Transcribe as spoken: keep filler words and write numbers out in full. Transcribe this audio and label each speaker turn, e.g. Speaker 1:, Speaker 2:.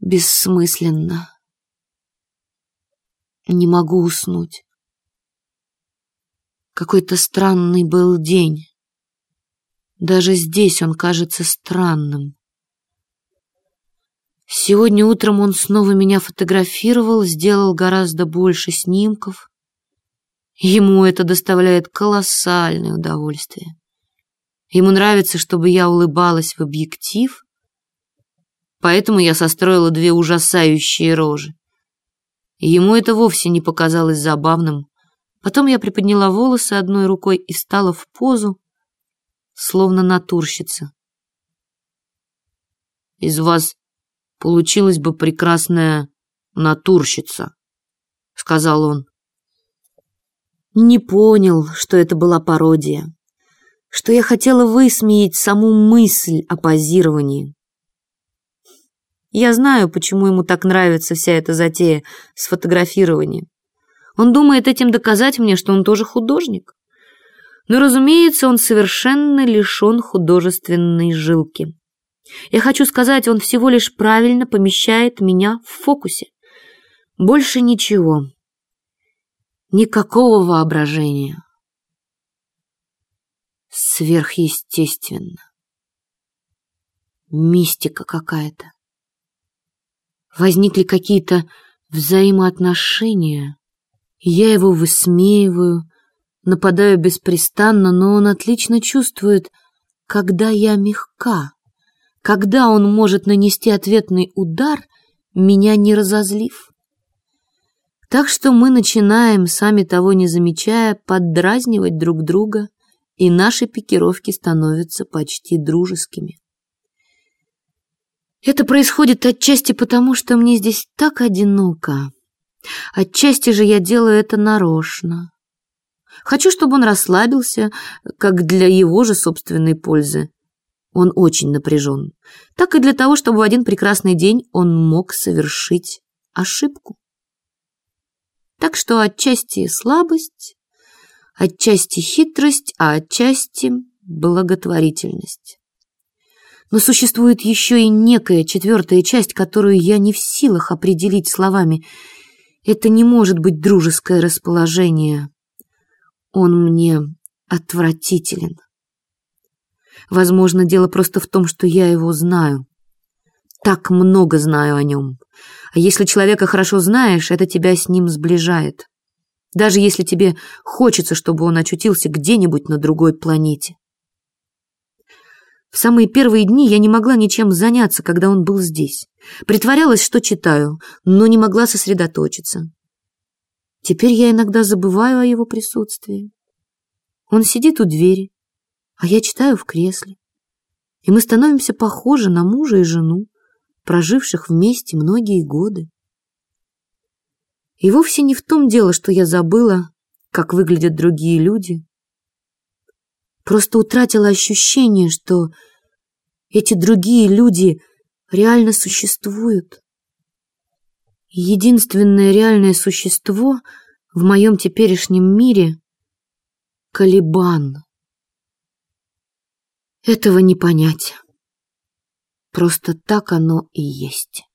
Speaker 1: бессмысленно. Не могу уснуть. Какой-то странный был день. Даже здесь он кажется странным. Сегодня утром он снова меня фотографировал, сделал гораздо больше снимков. Ему это доставляет колоссальное удовольствие. Ему нравится, чтобы я улыбалась в объектив, поэтому я состроила две ужасающие рожи. Ему это вовсе не показалось забавным. Потом я приподняла волосы одной рукой и встала в позу, словно натурщица. «Из вас получилась бы прекрасная натурщица», — сказал он. Не понял, что это была пародия, что я хотела высмеять саму мысль о позировании. Я знаю, почему ему так нравится вся эта затея с фотографированием. Он думает этим доказать мне, что он тоже художник. Но, разумеется, он совершенно лишен художественной жилки. Я хочу сказать, он всего лишь правильно помещает меня в фокусе. Больше ничего. Никакого воображения. Сверхъестественно. Мистика какая-то. Возникли какие-то взаимоотношения. Я его высмеиваю, нападаю беспрестанно, но он отлично чувствует, когда я мягка, когда он может нанести ответный удар, меня не разозлив. Так что мы начинаем, сами того не замечая, поддразнивать друг друга, и наши пикировки становятся почти дружескими. Это происходит отчасти потому, что мне здесь так одиноко. Отчасти же я делаю это нарочно. Хочу, чтобы он расслабился, как для его же собственной пользы. Он очень напряжен. Так и для того, чтобы в один прекрасный день он мог совершить ошибку. Так что отчасти слабость, отчасти хитрость, а отчасти благотворительность. Но существует еще и некая четвертая часть, которую я не в силах определить словами. Это не может быть дружеское расположение. Он мне отвратителен. Возможно, дело просто в том, что я его знаю. Так много знаю о нем. А если человека хорошо знаешь, это тебя с ним сближает. Даже если тебе хочется, чтобы он очутился где-нибудь на другой планете. В самые первые дни я не могла ничем заняться, когда он был здесь. Притворялась, что читаю, но не могла сосредоточиться. Теперь я иногда забываю о его присутствии. Он сидит у двери, а я читаю в кресле. И мы становимся похожи на мужа и жену, проживших вместе многие годы. И вовсе не в том дело, что я забыла, как выглядят другие люди. Просто утратила ощущение, что эти другие люди реально существуют. Единственное реальное существо в моем теперешнем мире — Калибан. Этого не понять. Просто так оно и есть.